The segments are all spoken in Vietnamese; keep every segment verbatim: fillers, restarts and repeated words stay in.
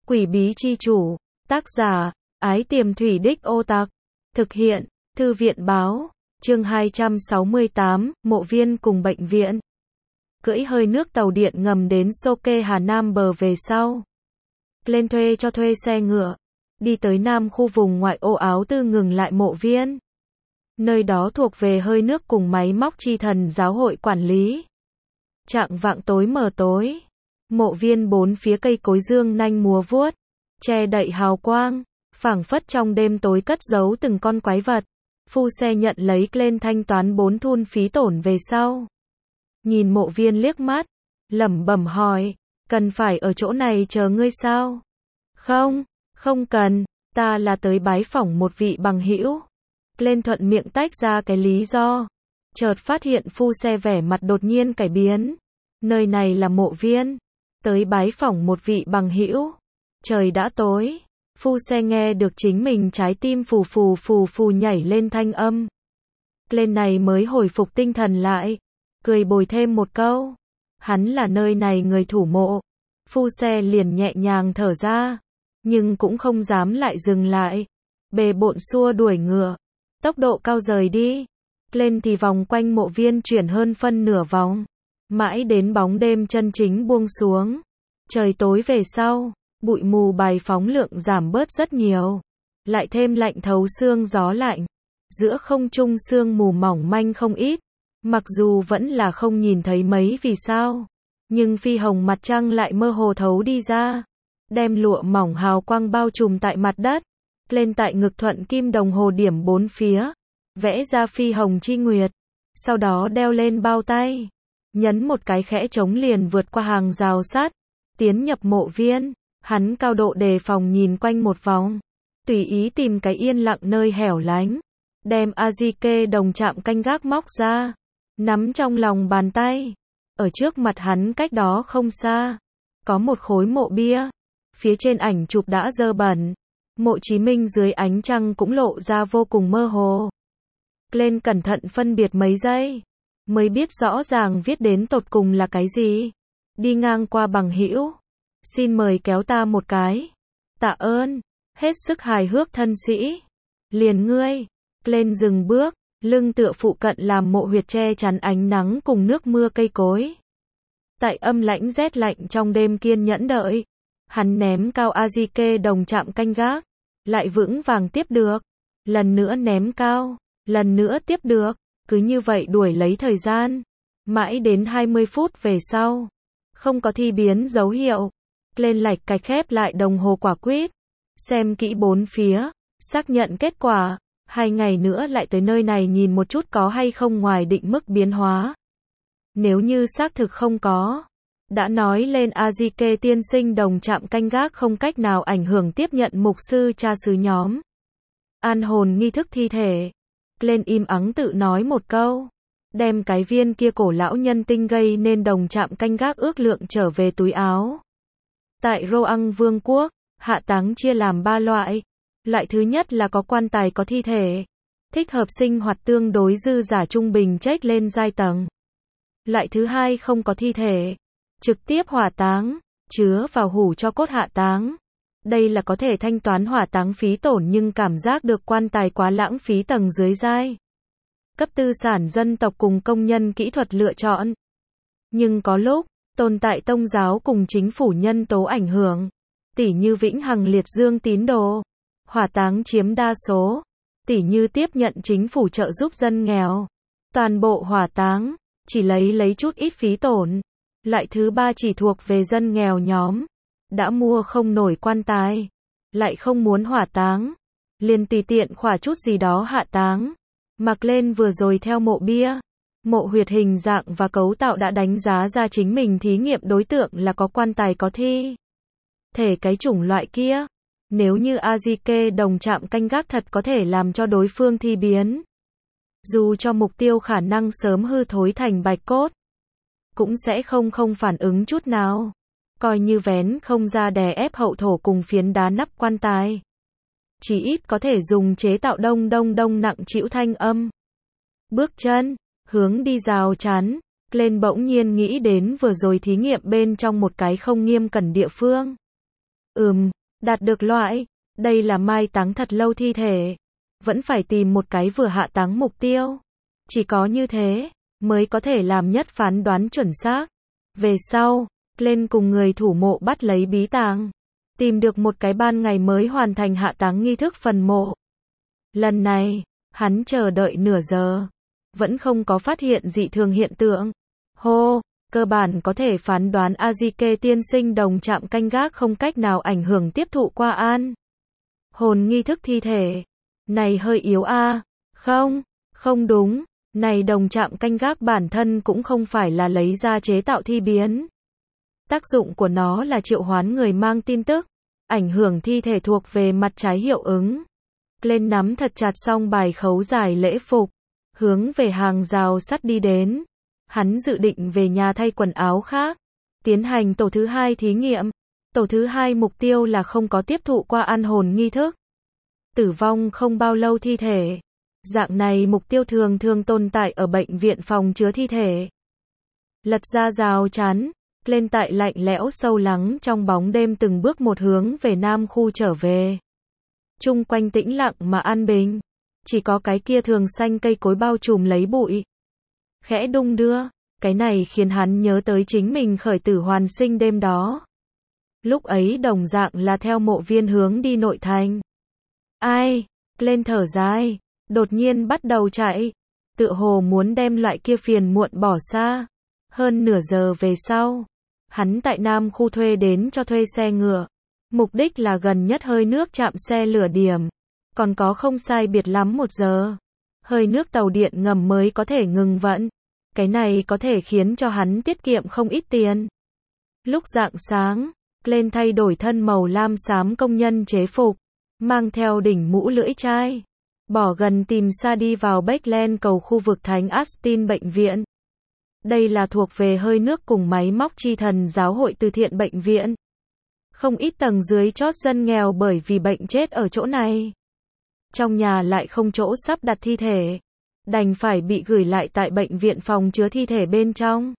Quỷ bí chi chủ, tác giả, Ái Tiềm Thủy Đích Ô Tạc, thực hiện, Thư viện báo, chương hai trăm sáu mươi tám, mộ viên cùng bệnh viện. Cưỡi hơi nước tàu điện ngầm đến Soke Hà Nam bờ về sau. Lên thuê cho thuê xe ngựa, đi tới Nam khu vùng ngoại ô Áo Tư ngừng lại mộ viên. Nơi đó thuộc về hơi nước cùng máy móc chi thần giáo hội quản lý. Trạng vạng tối mờ tối, mộ viên bốn phía cây cối dương nanh múa vuốt, che đậy hào quang, phảng phất trong đêm tối cất giấu từng con quái vật. Phu xe nhận lấy lên thanh toán bốn thun phí tổn về sau. Nhìn mộ viên liếc mắt, lẩm bẩm hỏi, cần phải ở chỗ này chờ ngươi sao? Không, không cần, ta là tới bái phỏng một vị bằng hữu. Lên thuận miệng tách ra cái lý do. Chợt phát hiện phu xe vẻ mặt đột nhiên cải biến. Nơi này là mộ viên, tới bái phỏng một vị bằng hữu. Trời đã tối, phu xe nghe được chính mình trái tim phù phù phù phù nhảy lên thanh âm. Lên này mới hồi phục tinh thần lại, cười bồi thêm một câu. Hắn là nơi này người thủ mộ. Phu xe liền nhẹ nhàng thở ra, nhưng cũng không dám lại dừng lại. Bề bộn xua đuổi ngựa, tốc độ cao rời đi. Lên thì vòng quanh mộ viên chuyển hơn phân nửa vòng, mãi đến bóng đêm chân chính buông xuống. Trời tối về sau, bụi mù bài phóng lượng giảm bớt rất nhiều, lại thêm lạnh thấu xương gió lạnh. Giữa không trung sương mù mỏng manh không ít, mặc dù vẫn là không nhìn thấy mấy vì sao, nhưng phi hồng mặt trăng lại mơ hồ thấu đi ra, đem lụa mỏng hào quang bao trùm tại mặt đất. Lên tại ngực thuận kim đồng hồ điểm bốn phía, vẽ ra phi hồng chi nguyệt, sau đó đeo lên bao tay, nhấn một cái khẽ trống liền vượt qua hàng rào sắt, tiến nhập mộ viên. Hắn cao độ đề phòng nhìn quanh một vòng, tùy ý tìm cái yên lặng nơi hẻo lánh, đem Azike đồng chạm canh gác móc ra, nắm trong lòng bàn tay. Ở trước mặt hắn cách đó không xa, có một khối mộ bia, phía trên ảnh chụp đã dơ bẩn, mộ Chí Minh dưới ánh trăng cũng lộ ra vô cùng mơ hồ. Lên cẩn thận phân biệt mấy giây, mới biết rõ ràng viết đến tột cùng là cái gì. Đi ngang qua bằng hữu, xin mời kéo ta một cái. Tạ ơn, hết sức hài hước thân sĩ. Liền ngươi. Lên dừng bước, lưng tựa phụ cận làm mộ huyệt che chắn ánh nắng cùng nước mưa cây cối. Tại âm lãnh rét lạnh trong đêm kiên nhẫn đợi, hắn ném cao Azike đồng chạm canh gác, lại vững vàng tiếp được, lần nữa ném cao, lần nữa tiếp được, cứ như vậy đuổi lấy thời gian, mãi đến hai mươi phút về sau, không có thi biến dấu hiệu. Lên lạch cạch khép lại đồng hồ quả quyết, xem kỹ bốn phía, xác nhận kết quả, hai ngày nữa lại tới nơi này nhìn một chút có hay không ngoài định mức biến hóa. Nếu như xác thực không có, đã nói lên Azike tiên sinh đồng chạm canh gác không cách nào ảnh hưởng tiếp nhận mục sư cha xứ nhóm. An hồn nghi thức thi thể. Lên im ắng tự nói một câu, đem cái viên kia cổ lão nhân tinh gây nên đồng chạm canh gác ước lượng trở về túi áo. Tại Roang Vương quốc, hạ táng chia làm ba loại. Loại thứ nhất là có quan tài có thi thể, thích hợp sinh hoạt tương đối dư giả trung bình chết lên giai tầng. Loại thứ hai không có thi thể, trực tiếp hỏa táng, chứa vào hủ cho cốt hạ táng. Đây là có thể thanh toán hỏa táng phí tổn nhưng cảm giác được quan tài quá lãng phí tầng dưới giai cấp tư sản dân tộc cùng công nhân kỹ thuật lựa chọn. Nhưng có lúc, tồn tại tôn giáo cùng chính phủ nhân tố ảnh hưởng, tỉ như vĩnh hằng liệt dương tín đồ, hỏa táng chiếm đa số, tỉ như tiếp nhận chính phủ trợ giúp dân nghèo, toàn bộ hỏa táng, chỉ lấy lấy chút ít phí tổn. Loại thứ ba chỉ thuộc về dân nghèo nhóm, đã mua không nổi quan tài, lại không muốn hỏa táng, liền tùy tiện khỏa chút gì đó hạ táng. Mặc lên vừa rồi theo mộ bia, mộ huyệt hình dạng và cấu tạo đã đánh giá ra chính mình thí nghiệm đối tượng là có quan tài có thi thể cái chủng loại kia. Nếu như Azike đồng chạm canh gác thật có thể làm cho đối phương thi biến, dù cho mục tiêu khả năng sớm hư thối thành bạch cốt, cũng sẽ không không phản ứng chút nào, coi như vén không ra đè ép hậu thổ cùng phiến đá nắp quan tài. Chỉ ít có thể dùng chế tạo đông đông đông nặng trĩu thanh âm. Bước chân, hướng đi rào chắn, lên bỗng nhiên nghĩ đến vừa rồi thí nghiệm bên trong một cái không nghiêm cẩn địa phương. Ừm, Đạt được loại, đây là mai táng thật lâu thi thể. Vẫn phải tìm một cái vừa hạ táng mục tiêu. Chỉ có như thế, mới có thể làm nhất phán đoán chuẩn xác. Về sau, lên cùng người thủ mộ bắt lấy bí tàng. Tìm được một cái ban ngày mới hoàn thành hạ táng nghi thức phần mộ. Lần này, hắn chờ đợi nửa giờ. Vẫn không có phát hiện dị thường hiện tượng. Hô, cơ bản có thể phán đoán Azike tiên sinh đồng trạm canh gác không cách nào ảnh hưởng tiếp thụ qua an. Hồn nghi thức thi thể. Này hơi yếu a à? Không, không đúng. Này đồng trạm canh gác bản thân cũng không phải là lấy ra chế tạo thi biến. Tác dụng của nó là triệu hoán người mang tin tức. Ảnh hưởng thi thể thuộc về mặt trái hiệu ứng. Lên nắm thật chặt xong bài khấu giải lễ phục. Hướng về hàng rào sắt đi đến. Hắn dự định về nhà thay quần áo khác. Tiến hành tổ thứ hai thí nghiệm. Tổ thứ hai mục tiêu là không có tiếp thụ qua an hồn nghi thức. Tử vong không bao lâu thi thể. Dạng này mục tiêu thường thường tồn tại ở bệnh viện phòng chứa thi thể. Lật ra rào chắn. Lên tại lạnh lẽo sâu lắng trong bóng đêm từng bước một hướng về nam khu trở về. Chung quanh tĩnh lặng mà an bình. Chỉ có cái kia thường xanh cây cối bao trùm lấy bụi. Khẽ đung đưa, cái này khiến hắn nhớ tới chính mình khởi tử hoàn sinh đêm đó. Lúc ấy đồng dạng là theo mộ viên hướng đi nội thành. Ai, lên thở dài, đột nhiên bắt đầu chạy. Tựa hồ muốn đem loại kia phiền muộn bỏ xa. Hơn nửa giờ về sau, hắn tại Nam khu thuê đến cho thuê xe ngựa. Mục đích là gần nhất hơi nước chạm xe lửa điểm. Còn có không sai biệt lắm một giờ. Hơi nước tàu điện ngầm mới có thể ngừng vận. Cái này có thể khiến cho hắn tiết kiệm không ít tiền. Lúc rạng sáng, lên thay đổi thân màu lam xám công nhân chế phục. Mang theo đỉnh mũ lưỡi chai. Bỏ gần tìm xa đi vào Backland cầu khu vực Thánh Austin bệnh viện. Đây là thuộc về hơi nước cùng máy móc chi thần giáo hội từ thiện bệnh viện. Không ít tầng dưới chót dân nghèo bởi vì bệnh chết ở chỗ này. Trong nhà lại không chỗ sắp đặt thi thể. Đành phải bị gửi lại tại bệnh viện phòng chứa thi thể bên trong.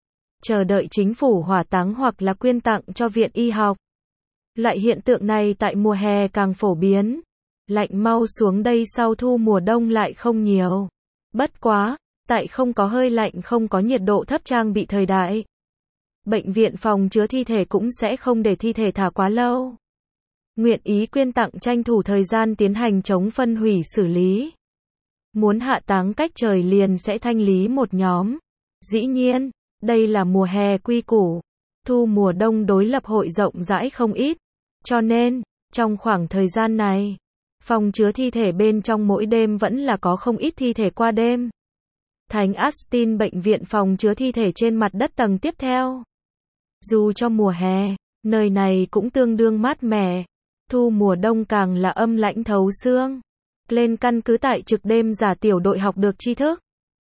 Chờ đợi chính phủ hỏa táng hoặc là quyên tặng cho viện y học. Loại hiện tượng này tại mùa hè càng phổ biến. Lạnh mau xuống đây sau thu mùa đông lại không nhiều. Bất quá, tại không có hơi lạnh không có nhiệt độ thấp trang bị thời đại. Bệnh viện phòng chứa thi thể cũng sẽ không để thi thể thả quá lâu. Nguyện ý quyên tặng tranh thủ thời gian tiến hành chống phân hủy xử lý. Muốn hạ táng cách trời liền sẽ thanh lý một nhóm. Dĩ nhiên, đây là mùa hè quy củ. Thu mùa đông đối lập hội rộng rãi không ít. Cho nên, trong khoảng thời gian này, phòng chứa thi thể bên trong mỗi đêm vẫn là có không ít thi thể qua đêm. Thánh Austin bệnh viện phòng chứa thi thể trên mặt đất tầng tiếp theo. Dù cho mùa hè, nơi này cũng tương đương mát mẻ. Thu mùa đông càng là âm lãnh thấu xương. Lên căn cứ tại trực đêm giả tiểu đội học được tri thức.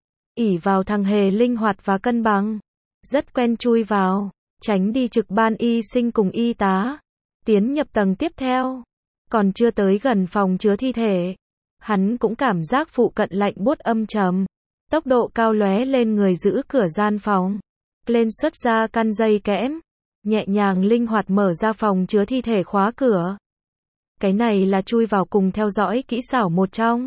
ỷ vào thằng hề linh hoạt và cân bằng. Rất quen chui vào, tránh đi trực ban y sinh cùng y tá. Tiến nhập tầng tiếp theo. Còn chưa tới gần phòng chứa thi thể. Hắn cũng cảm giác phụ cận lạnh buốt âm trầm. Tốc độ cao lóe lên người giữ cửa gian phòng. Lên xuất ra căn dây kẽm. Nhẹ nhàng linh hoạt mở ra phòng chứa thi thể khóa cửa. Cái này là chui vào cùng theo dõi kỹ xảo một trong.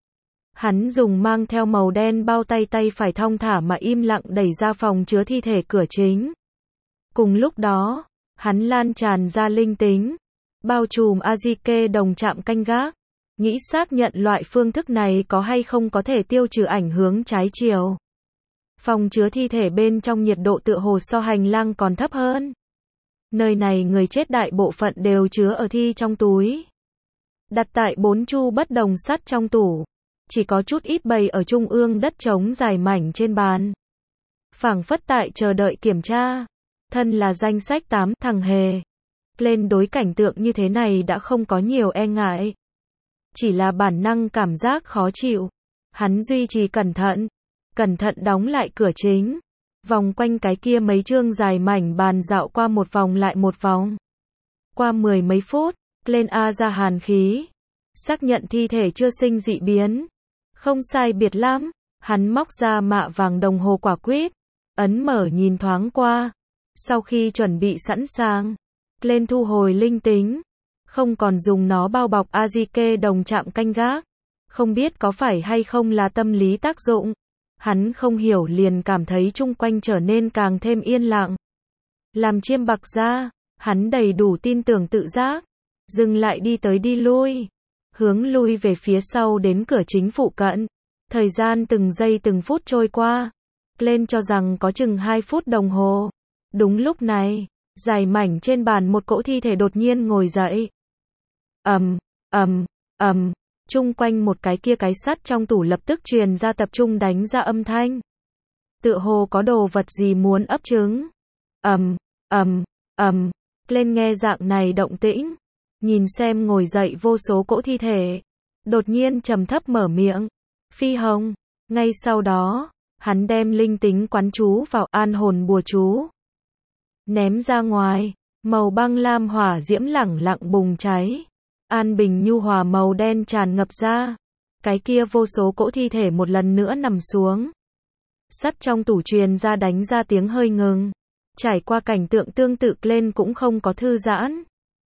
Hắn dùng mang theo màu đen bao tay tay phải thong thả mà im lặng đẩy ra phòng chứa thi thể cửa chính. Cùng lúc đó, hắn lan tràn ra linh tính. Bao trùm Azike đồng trạm canh gác. Nghĩ xác nhận loại phương thức này có hay không có thể tiêu trừ ảnh hướng trái chiều. Phòng chứa thi thể bên trong nhiệt độ tựa hồ so hành lang còn thấp hơn. Nơi này người chết đại bộ phận đều chứa ở thi trong túi. Đặt tại bốn chu bất đồng sắt trong tủ. Chỉ có chút ít bày ở trung ương đất trống dài mảnh trên bàn. Phảng phất tại chờ đợi kiểm tra. Thân là danh sách tám thằng hề. Lên đối cảnh tượng như thế này đã không có nhiều e ngại. Chỉ là bản năng cảm giác khó chịu. Hắn duy trì cẩn thận. Cẩn thận đóng lại cửa chính. Vòng quanh cái kia mấy chương dài mảnh bàn dạo qua một vòng lại một vòng. Qua mười mấy phút, lên a ra hàn khí. Xác nhận thi thể chưa sinh dị biến. Không sai biệt lắm. Hắn móc ra mạ vàng đồng hồ quả quýt. Ấn mở nhìn thoáng qua. Sau khi chuẩn bị sẵn sàng, lên thu hồi linh tính. không còn dùng nó bao bọc Azike đồng trạm canh gác. Không biết có phải hay không là tâm lý tác dụng. Hắn không hiểu liền cảm thấy chung quanh trở nên càng thêm yên lặng. Làm chiêm bạc ra, hắn đầy đủ tin tưởng tự giác. Dừng lại đi tới đi lui. Hướng lui về phía sau đến cửa chính phụ cận. Thời gian từng giây từng phút trôi qua. Lên cho rằng có chừng hai phút đồng hồ. Đúng lúc này, dài mảnh trên bàn một cỗ thi thể đột nhiên ngồi dậy. Ầm, ầm, ầm, chung quanh một cái kia cái sắt trong tủ lập tức truyền ra tập trung đánh ra âm thanh. Tựa hồ có đồ vật gì muốn ấp trứng. Ầm, ầm, ầm, lên nghe dạng này động tĩnh, nhìn xem ngồi dậy vô số cỗ thi thể, đột nhiên trầm thấp mở miệng, Phi Hồng. Ngay sau đó, hắn đem linh tính quán chú vào an hồn bùa chú, ném ra ngoài, màu băng lam hỏa diễm lẳng lặng bùng cháy, an bình nhu hòa màu đen tràn ngập ra, cái kia vô số cỗ thi thể một lần nữa nằm xuống. Sắt trong tủ truyền ra đánh ra tiếng hơi ngừng, trải qua cảnh tượng tương tự lên cũng không có thư giãn.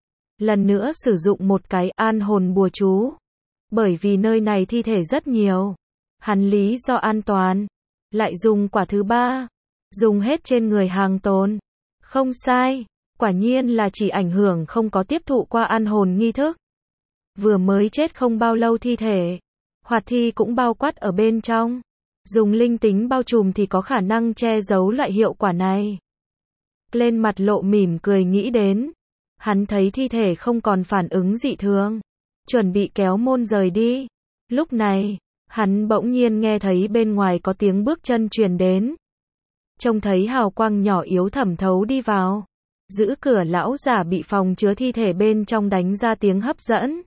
Lần nữa sử dụng một cái an hồn bùa chú, bởi vì nơi này thi thể rất nhiều, hắn lý do an toàn, lại dùng quả thứ ba, dùng hết trên người hàng tồn. Không sai, quả nhiên là chỉ ảnh hưởng không có tiếp thụ qua an hồn nghi thức. Vừa mới chết không bao lâu thi thể, hoạt thi cũng bao quát ở bên trong. Dùng linh tính bao trùm thì có khả năng che giấu loại hiệu quả này. Lên mặt lộ mỉm cười nghĩ đến. Hắn thấy thi thể không còn phản ứng dị thường, chuẩn bị kéo môn rời đi. Lúc này, hắn bỗng nhiên nghe thấy bên ngoài có tiếng bước chân truyền đến. Trông thấy hào quang nhỏ yếu thẩm thấu đi vào. Giữ cửa lão giả bị phòng chứa thi thể bên trong đánh ra tiếng hấp dẫn.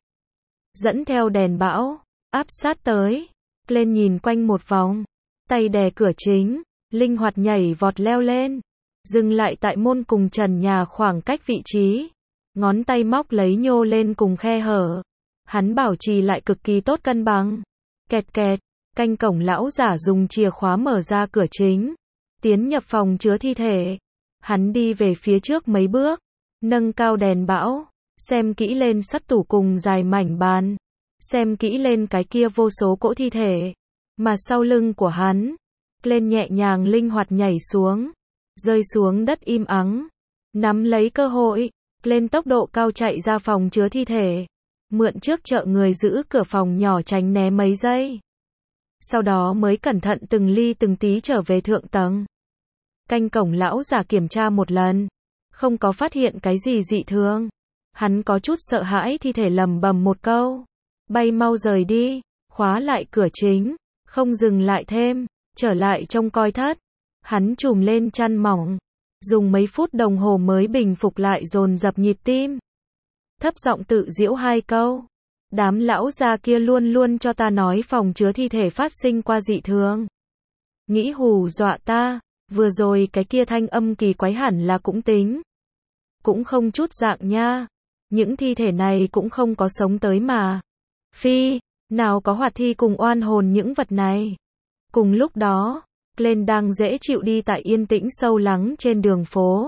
Dẫn theo đèn bão, áp sát tới. Lên nhìn quanh một vòng, tay đè cửa chính, linh hoạt nhảy vọt leo lên. Dừng lại tại môn cùng trần nhà khoảng cách vị trí. Ngón tay móc lấy nhô lên cùng khe hở. Hắn bảo trì lại cực kỳ tốt cân bằng. Kẹt kẹt, canh cổng lão giả dùng chìa khóa mở ra cửa chính. Tiến nhập phòng chứa thi thể. Hắn đi về phía trước mấy bước. Nâng cao đèn bão. Xem kỹ lên sắt tủ cùng dài mảnh bàn. Xem kỹ lên cái kia vô số cỗ thi thể. Mà sau lưng của hắn. Lên nhẹ nhàng linh hoạt nhảy xuống. Rơi xuống đất im ắng. Nắm lấy cơ hội. Lên tốc độ cao chạy ra phòng chứa thi thể. Mượn trước chợ người giữ cửa phòng nhỏ tránh né mấy giây. Sau đó mới cẩn thận từng ly từng tí trở về thượng tầng. Canh cổng lão giả kiểm tra một lần. Không có phát hiện cái gì dị thường. Hắn có chút sợ hãi thi thể lầm bầm một câu. Bay mau rời đi. Khóa lại cửa chính. Không dừng lại thêm. Trở lại trong coi thất. Hắn trùm lên chăn mỏng. Dùng mấy phút đồng hồ mới bình phục lại dồn dập nhịp tim. Thấp giọng tự giễu hai câu. Đám lão già kia luôn luôn cho ta nói phòng chứa thi thể phát sinh qua dị thường. Nghĩ hù dọa ta, vừa rồi cái kia thanh âm kỳ quái hẳn là cũng tính. Cũng không chút dạng nha. Những thi thể này cũng không có sống tới mà. Phi, nào có hoạt thi cùng oan hồn những vật này. Cùng lúc đó, Glenn đang dễ chịu đi tại yên tĩnh sâu lắng trên đường phố.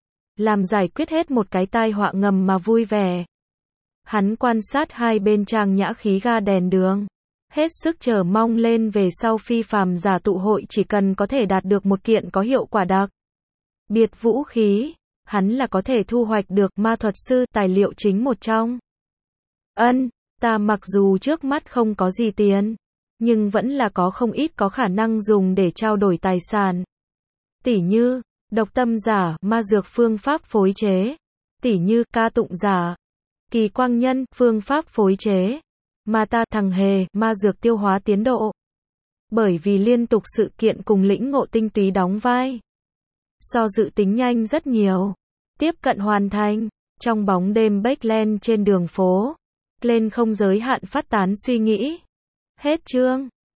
Làm giải quyết hết một cái tai họa ngầm mà vui vẻ. Hắn quan sát hai bên trang nhã khí ga đèn đường. Hết sức chờ mong lên về sau phi phàm giả tụ hội chỉ cần có thể đạt được một kiện có hiệu quả đặc biệt vũ khí. Hắn là có thể thu hoạch được ma thuật sư tài liệu chính một trong. Ân, ta mặc dù trước mắt không có gì tiền. Nhưng vẫn là có không ít có khả năng dùng để trao đổi tài sản. Tỉ như, độc tâm giả, ma dược phương pháp phối chế. Tỉ như, ca tụng giả, kỳ quang nhân, phương pháp phối chế. Ma ta, thằng hề, ma dược tiêu hóa tiến độ. Bởi vì liên tục sự kiện cùng lĩnh ngộ tinh túy đóng vai. So dự tính nhanh rất nhiều. Tiếp cận hoàn thành. Trong bóng đêm Backland trên đường phố. Lên không giới hạn phát tán suy nghĩ. Hết chương.